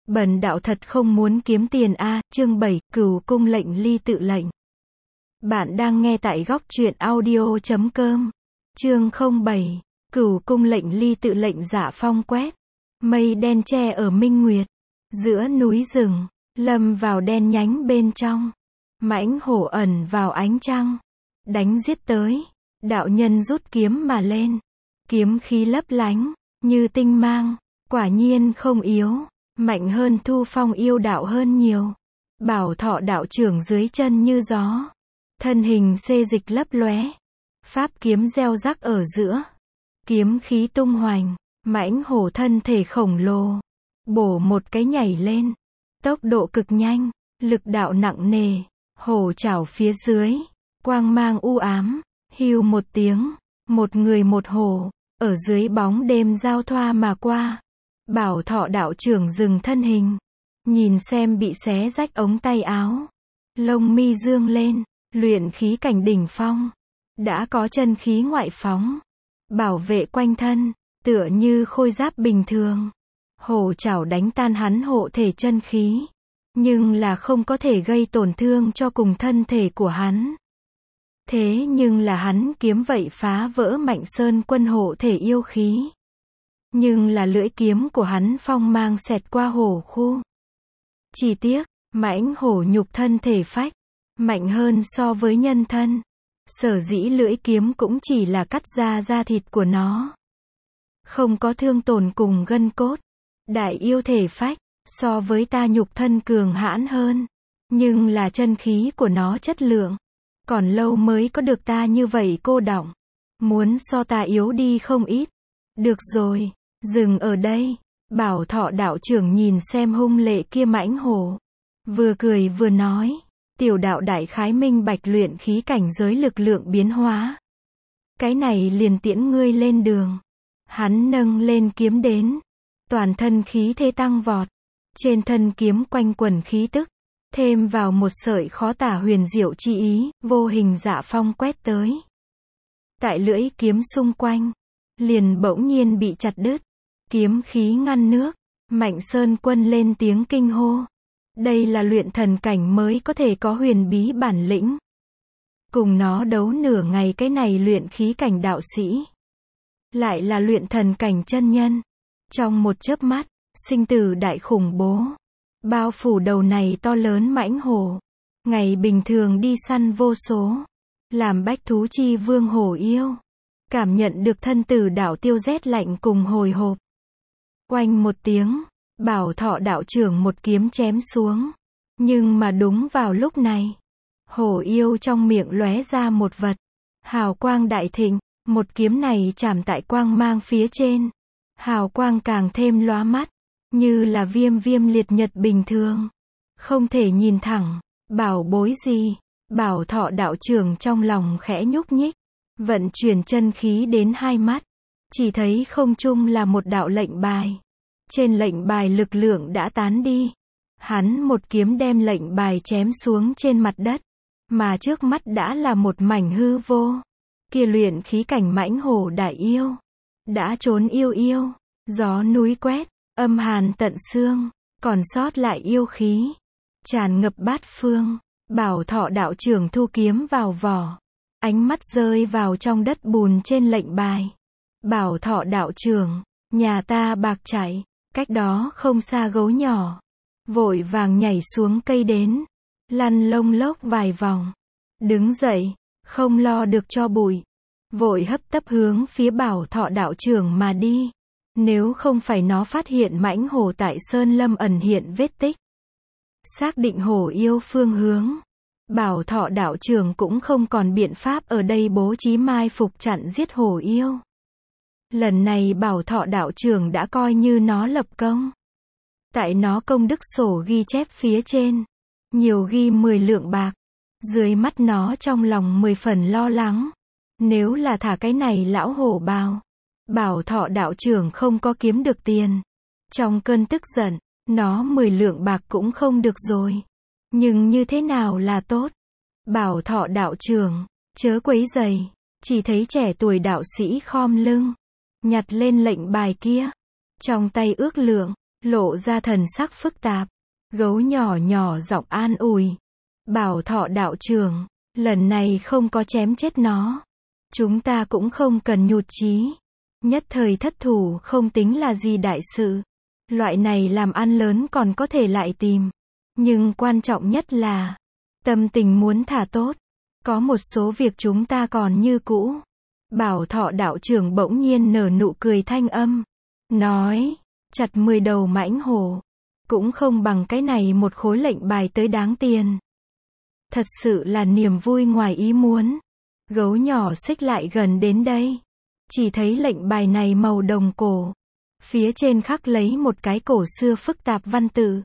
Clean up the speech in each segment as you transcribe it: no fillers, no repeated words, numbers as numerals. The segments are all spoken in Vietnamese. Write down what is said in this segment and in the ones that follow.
Bần đạo thật không muốn kiếm tiền a. Chương 7, Cửu Cung lệnh ly tự lệnh. Bạn đang nghe tại góc truyện audio.com. Chương 07, Cửu Cung lệnh ly tự lệnh. Dạ phong quét. Mây đen che ở minh nguyệt. Giữa núi rừng, lâm vào đen nhánh bên trong. Mãnh hổ ẩn vào ánh trăng. Đánh giết tới. Đạo nhân rút kiếm mà lên. Kiếm khí lấp lánh, như tinh mang. Quả nhiên không yếu. Mạnh hơn Thu Phong yêu đạo hơn nhiều. Bảo Thọ đạo trưởng dưới chân như gió. Thân hình xê dịch lấp lóe. Pháp kiếm gieo rắc ở giữa. Kiếm khí tung hoành. Mãnh hổ thân thể khổng lồ. Bổ một cái nhảy lên. Tốc độ cực nhanh. Lực đạo nặng nề. Hổ chảo phía dưới. Quang mang u ám. Hưu một tiếng. Một người một hổ. Ở dưới bóng đêm giao thoa mà qua. Bảo Thọ đạo trưởng dừng thân hình. Nhìn xem bị xé rách ống tay áo. Lông mi dương lên. Luyện khí cảnh đỉnh phong. Đã có chân khí ngoại phóng. Bảo vệ quanh thân. Tựa như khôi giáp bình thường. Hổ chảo đánh tan hắn hộ thể chân khí. Nhưng là không có thể gây tổn thương cho cùng thân thể của hắn. Thế nhưng là hắn kiếm vậy phá vỡ Mạnh Sơn quân hộ thể yêu khí. Nhưng là lưỡi kiếm của hắn phong mang xẹt qua hổ khu. Chỉ tiếc, mãnh hổ nhục thân thể phách. Mạnh hơn so với nhân thân. Sở dĩ lưỡi kiếm cũng chỉ là cắt ra da thịt của nó. Không có thương tổn cùng gân cốt. Đại yêu thể phách, so với ta nhục thân cường hãn hơn. Nhưng là chân khí của nó chất lượng. Còn lâu mới có được ta như vậy cô đọng. Muốn so ta yếu đi không ít. Được rồi, dừng ở đây. Bảo Thọ đạo trưởng nhìn xem hung lệ kia mãnh hổ. Vừa cười vừa nói. Tiểu đạo đại khái minh bạch luyện khí cảnh giới lực lượng biến hóa. Cái này liền tiễn ngươi lên đường. Hắn nâng lên kiếm đến. Toàn thân khí thế tăng vọt. Trên thân kiếm quanh quẩn khí tức. Thêm vào một sợi khó tả huyền diệu chi ý, vô hình dạ phong quét tới. Tại lưỡi kiếm xung quanh, liền bỗng nhiên bị chặt đứt. Kiếm khí ngăn nước. Mạnh Sơn quân lên tiếng kinh hô. Đây là luyện thần cảnh mới có thể có huyền bí bản lĩnh. Cùng nó đấu nửa ngày cái này luyện khí cảnh đạo sĩ. Lại là luyện thần cảnh chân nhân. Trong một chớp mắt, sinh tử đại khủng bố. Bao phủ đầu này to lớn mãnh hổ. Ngày bình thường đi săn vô số. Làm bách thú chi vương hổ yêu. Cảm nhận được thân tử đạo tiêu rét lạnh cùng hồi hộp. Oanh một tiếng. Bảo Thọ đạo trưởng một kiếm chém xuống. Nhưng mà đúng vào lúc này. Hổ yêu trong miệng lóe ra một vật. Hào quang đại thịnh. Một kiếm này chạm tại quang mang phía trên. Hào quang càng thêm lóa mắt. Như là viêm viêm liệt nhật bình thường. Không thể nhìn thẳng. Bảo bối gì? Bảo Thọ đạo trưởng trong lòng khẽ nhúc nhích. Vận chuyển chân khí đến hai mắt. Chỉ thấy không trung là một đạo lệnh bài. Trên lệnh bài lực lượng đã tán đi. Hắn một kiếm đem lệnh bài chém xuống trên mặt đất. Mà trước mắt đã là một mảnh hư vô. Kia luyện khí cảnh mãnh hổ đại yêu. Đã trốn yêu yêu. Gió núi quét. Âm hàn tận xương. Còn sót lại yêu khí. Tràn ngập bát phương. Bảo Thọ đạo trưởng thu kiếm vào vỏ. Ánh mắt rơi vào trong đất bùn trên lệnh bài. Bảo Thọ đạo trưởng. Nhà ta bạc chảy. Cách đó không xa gấu nhỏ. Vội vàng nhảy xuống cây đến. Lăn lông lốc vài vòng. Đứng dậy. Không lo được cho bụi. Vội hấp tấp hướng phía Bảo Thọ đạo trưởng mà đi. Nếu không phải nó phát hiện mãnh hổ tại Sơn Lâm ẩn hiện vết tích. Xác định hổ yêu phương hướng. Bảo Thọ đạo trưởng cũng không còn biện pháp ở đây bố trí mai phục chặn giết hổ yêu. Lần này Bảo Thọ đạo trưởng đã coi như nó lập công. Tại nó công đức sổ ghi chép phía trên. Nhiều ghi 10 lượng bạc. Dưới mắt nó trong lòng 10 phần lo lắng. Nếu là thả cái này lão hổ bào. Bảo Thọ đạo trưởng không có kiếm được tiền. Trong cơn tức giận, nó 10 lượng bạc cũng không được rồi. Nhưng như thế nào là tốt? Bảo Thọ đạo trưởng, chớ quấy rầy. Chỉ thấy trẻ tuổi đạo sĩ khom lưng. Nhặt lên lệnh bài kia. Trong tay ước lượng. lộ ra thần sắc phức tạp. Gấu nhỏ nhỏ giọng an ủi. Bảo Thọ đạo trưởng, lần này không có chém chết nó. Chúng ta cũng không cần nhụt chí. Nhất thời thất thủ không tính là gì đại sự. Loại này làm ăn lớn còn có thể lại tìm. Nhưng quan trọng nhất là tâm tình muốn thả tốt. Có một số việc chúng ta còn như cũ. Bảo Thọ đạo trưởng bỗng nhiên nở nụ cười thanh âm. Nói, chặt 10 đầu mãnh hổ. Cũng không bằng cái này một khối lệnh bài tới đáng tiền. Thật sự là niềm vui ngoài ý muốn. Gấu nhỏ xích lại gần đến đây. Chỉ thấy lệnh bài này màu đồng cổ. Phía trên khắc lấy một cái cổ xưa phức tạp văn tự.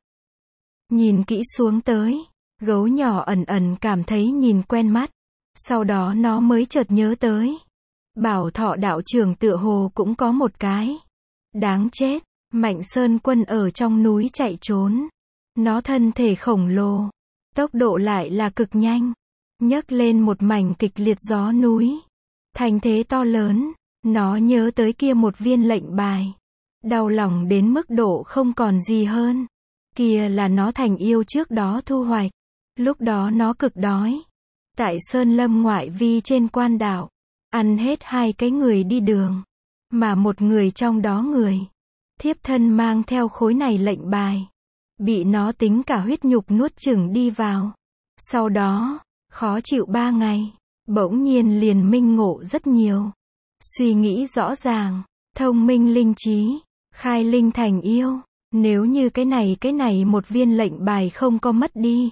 Nhìn kỹ xuống tới. Gấu nhỏ ẩn ẩn cảm thấy nhìn quen mắt. Sau đó nó mới chợt nhớ tới. Bảo Thọ đạo trưởng tựa hồ cũng có một cái. Đáng chết. Mạnh Sơn Quân ở trong núi chạy trốn. Nó thân thể khổng lồ. Tốc độ lại là cực nhanh. Nhấc lên một mảnh kịch liệt gió núi. Thành thế to lớn. Nó nhớ tới kia một viên lệnh bài. Đau lòng đến mức độ không còn gì hơn. Kia là nó thành yêu trước đó thu hoạch. Lúc đó nó cực đói. Tại Sơn Lâm ngoại vi trên quan đảo. Ăn hết 2 cái người đi đường. Mà một người trong đó người. Thiếp thân mang theo khối này lệnh bài. Bị nó tính cả huyết nhục nuốt chửng đi vào. Sau đó, khó chịu 3 ngày. Bỗng nhiên liền minh ngộ rất nhiều. Suy nghĩ rõ ràng. Thông minh linh trí. Khai linh thành yêu. Nếu như cái này một viên lệnh bài không có mất đi.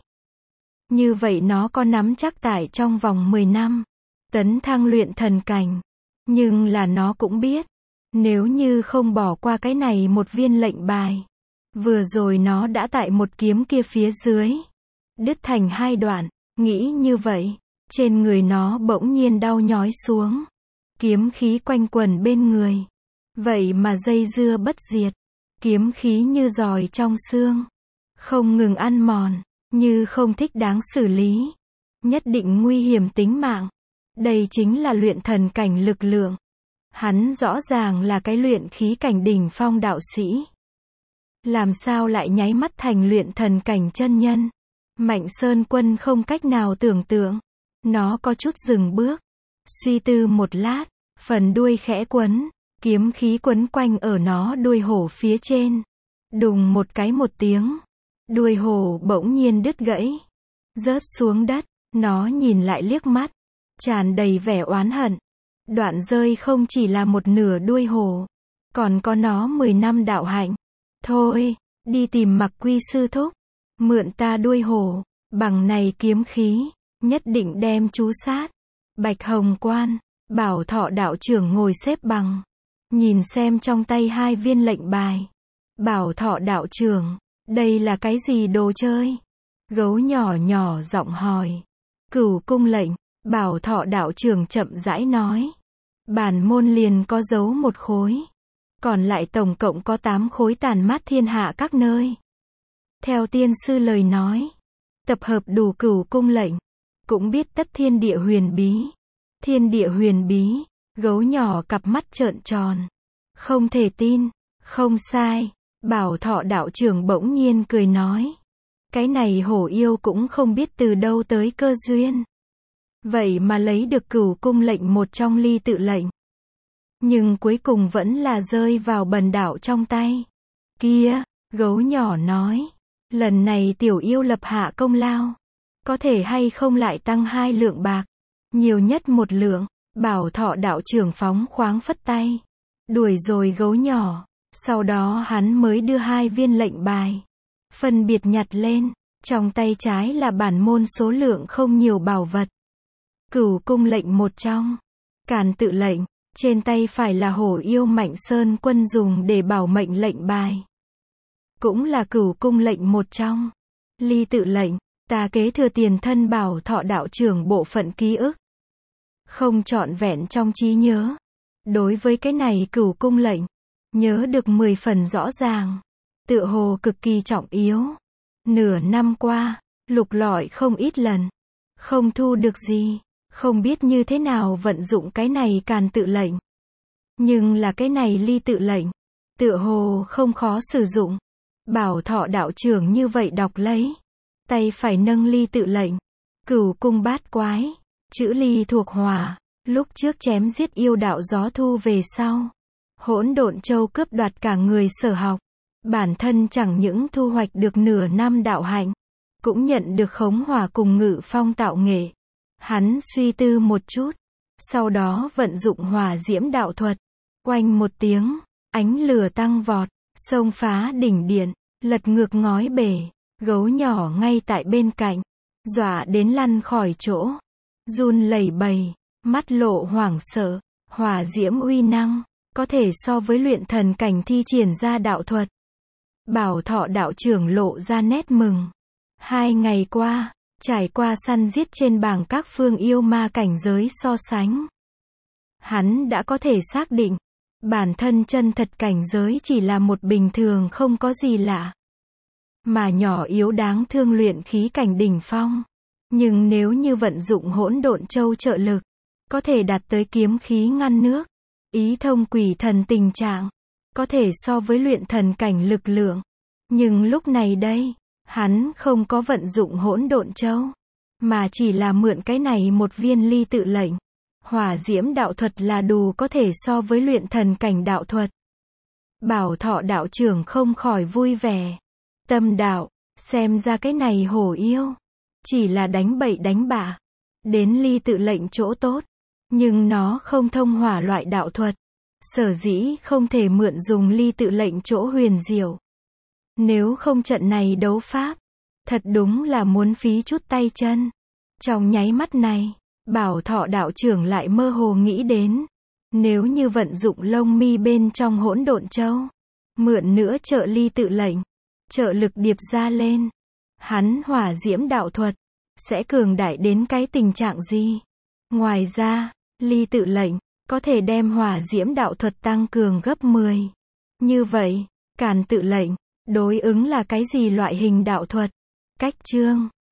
Như vậy nó có nắm chắc tại trong vòng 10 năm. Tấn thăng luyện thần cảnh. Nhưng là nó cũng biết. Nếu như không bỏ qua cái này một viên lệnh bài. Vừa rồi nó đã tại một kiếm kia phía dưới. Đứt thành 2 đoạn. Nghĩ như vậy. Trên người nó bỗng nhiên đau nhói xuống. Kiếm khí quanh quẩn bên người. Vậy mà dây dưa bất diệt. Kiếm khí như giòi trong xương. Không ngừng ăn mòn. Như không thích đáng xử lý. Nhất định nguy hiểm tính mạng. Đây chính là luyện thần cảnh lực lượng. Hắn rõ ràng là cái luyện khí cảnh đỉnh phong đạo sĩ. Làm sao lại nháy mắt thành luyện thần cảnh chân nhân? Mạnh Sơn Quân không cách nào tưởng tượng. Nó có chút dừng bước. Suy tư một lát. Phần đuôi khẽ quấn. Kiếm khí quấn quanh ở nó đuôi hổ phía trên. Đùng một cái một tiếng. Đuôi hổ bỗng nhiên đứt gãy. Rớt xuống đất. Nó nhìn lại liếc mắt. Tràn đầy vẻ oán hận. Đoạn rơi không chỉ là một nửa đuôi hổ. Còn có nó 10 năm đạo hạnh. Thôi, đi tìm Mặc Quy sư thúc. Mượn ta đuôi hổ. Bằng này kiếm khí. Nhất định đem chú sát. Bạch Hồng Quan. Bảo Thọ đạo trưởng ngồi xếp bằng. Nhìn xem trong tay 2 viên lệnh bài. Bảo Thọ đạo trưởng. Đây là cái gì đồ chơi? Gấu nhỏ nhỏ giọng hỏi. Cửu cung lệnh. Bảo Thọ đạo trưởng chậm rãi nói. Bản môn liền có giấu 1 khối. Còn lại tổng cộng có 8 khối tàn mát thiên hạ các nơi. Theo tiên sư lời nói. Tập hợp đủ cửu cung lệnh. Cũng biết tất thiên địa huyền bí. Thiên địa huyền bí. Gấu nhỏ cặp mắt trợn tròn. Không thể tin. Không sai. Bảo Thọ đạo trưởng bỗng nhiên cười nói. Cái này hổ yêu cũng không biết từ đâu tới cơ duyên. Vậy mà lấy được cửu cung lệnh một trong ly tự lệnh. Nhưng cuối cùng vẫn là rơi vào bần đạo trong tay. Kia, gấu nhỏ nói. Lần này tiểu yêu lập hạ công lao. Có thể hay không lại tăng 2 lượng bạc. Nhiều nhất 1 lượng. Bảo Thọ đạo trưởng phóng khoáng phất tay. Đuổi rồi gấu nhỏ. Sau đó hắn mới đưa 2 viên lệnh bài. Phân biệt nhặt lên. Trong tay trái là bản môn số lượng không nhiều bảo vật. Cửu cung lệnh một trong. Càn tự lệnh. Trên tay phải là hổ yêu Mạnh Sơn Quân dùng để bảo mệnh lệnh bài. Cũng là cửu cung lệnh một trong. Ly tự lệnh. Ta kế thừa tiền thân Bảo Thọ đạo trưởng bộ phận ký ức. Không trọn vẹn trong trí nhớ. Đối với cái này cửu cung lệnh. Nhớ được 10 phần rõ ràng. Tựa hồ cực kỳ trọng yếu. Nửa năm qua. Lục lọi không ít lần. Không thu được gì. Không biết như thế nào vận dụng cái này càn tự lệnh. Nhưng là cái này ly tự lệnh. Tựa hồ không khó sử dụng. Bảo Thọ đạo trưởng như vậy đọc lấy. Tay phải nâng ly tự lệnh. Cửu cung bát quái. Chữ ly thuộc hỏa. Lúc trước chém giết yêu đạo gió thu về sau. Hỗn độn châu cướp đoạt cả người sở học. Bản thân chẳng những thu hoạch được nửa năm đạo hạnh. Cũng nhận được khống hỏa cùng ngự phong tạo nghệ. Hắn suy tư một chút. Sau đó vận dụng hỏa diễm đạo thuật. Oanh một tiếng. Ánh lửa tăng vọt. Xông phá đỉnh điện. Lật ngược ngói bể. Gấu nhỏ ngay tại bên cạnh. Dọa đến lăn khỏi chỗ. Run lẩy bẩy. Mắt lộ hoảng sợ. Hỏa diễm uy năng. Có thể so với luyện thần cảnh thi triển ra đạo thuật. Bảo Thọ đạo trưởng lộ ra nét mừng. 2 ngày qua, trải qua săn giết trên bảng các phương yêu ma cảnh giới so sánh. Hắn đã có thể xác định, bản thân chân thật cảnh giới chỉ là một bình thường không có gì lạ. Mà nhỏ yếu đáng thương luyện khí cảnh đỉnh phong. Nhưng nếu như vận dụng hỗn độn châu trợ lực, có thể đạt tới kiếm khí ngăn nước, ý thông quỷ thần tình trạng, có thể so với luyện thần cảnh lực lượng. Nhưng lúc này đây, hắn không có vận dụng hỗn độn châu, mà chỉ là mượn cái này một viên ly tự lệnh. Hỏa diễm đạo thuật là đủ có thể so với luyện thần cảnh đạo thuật. Bảo Thọ đạo trưởng không khỏi vui vẻ. Tâm đạo, xem ra cái này hổ yêu. Chỉ là đánh bậy đánh bạ. Đến ly tự lệnh chỗ tốt. Nhưng nó không thông hỏa loại đạo thuật. Sở dĩ không thể mượn dùng ly tự lệnh chỗ huyền diệu. Nếu không trận này đấu pháp, thật đúng là muốn phí chút tay chân. Trong nháy mắt này, Bảo Thọ đạo trưởng lại mơ hồ nghĩ đến. Nếu như vận dụng lông mi bên trong hỗn độn châu, mượn nữa trợ ly tự lệnh, trợ lực điệp ra lên, hắn hỏa diễm đạo thuật, sẽ cường đại đến cái tình trạng gì? Ngoài ra, ly tự lệnh, có thể đem hỏa diễm đạo thuật tăng cường gấp 10. Như vậy, càn tự lệnh, đối ứng là cái gì loại hình đạo thuật? Cách chương